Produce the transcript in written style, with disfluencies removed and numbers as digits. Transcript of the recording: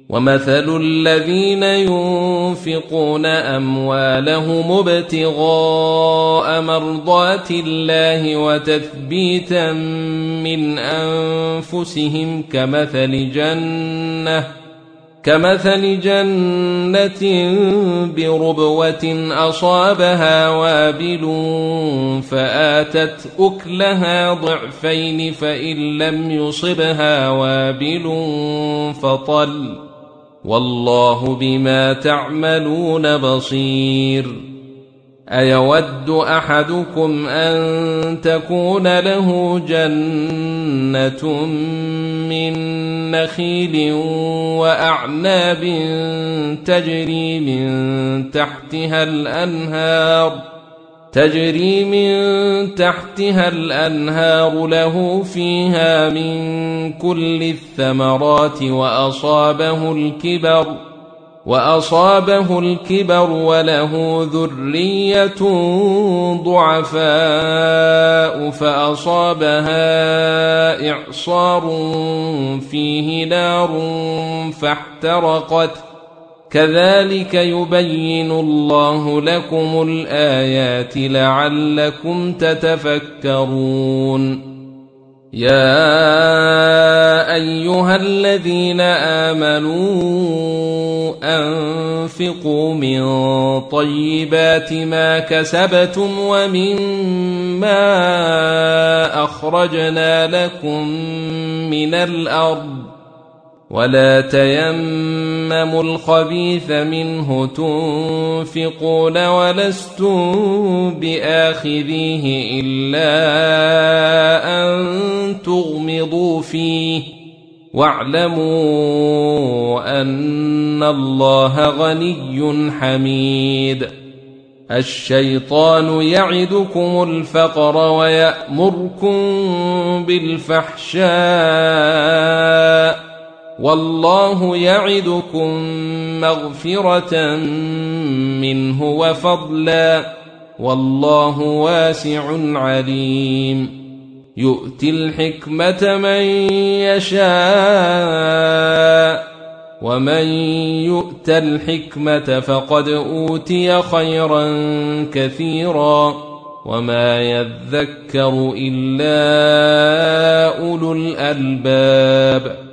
ومثل الذين ينفقون أموالهم ابتغاء مرضات الله وتثبيتا من أنفسهم كمثل جنة بربوة أصابها وابل فآتت أكلها ضعفين فإن لم يصبها وابل فطل والله بما تعملون بصير. أيود أحدكم أن تكون له جنة من نخيل وأعناب تجري من تحتها الأنهار له فيها من كل الثمرات وأصابه الكبر وله ذرية ضعفاء فأصابها إعصار فيه نار فاحترقت كذلك يبين الله لكم الآيات لعلكم تتفكرون. يا أيها الذين آمنوا أنفقوا من طيبات ما كسبتم ومما أخرجنا لكم من الأرض ولا تيمموا الخبيث منه تنفقون ولستم بآخذيه إلا أن تغمضوا فيه واعلموا أن الله غني حميد. الشيطان يعدكم الفقر ويأمركم بالفحشاء والله يعدكم مغفرة منه وفضلا والله واسع عليم. يؤتي الحكمة من يشاء ومن يؤت الحكمة فقد أوتي خيرا كثيرا وما يذكر إلا أولو الألباب.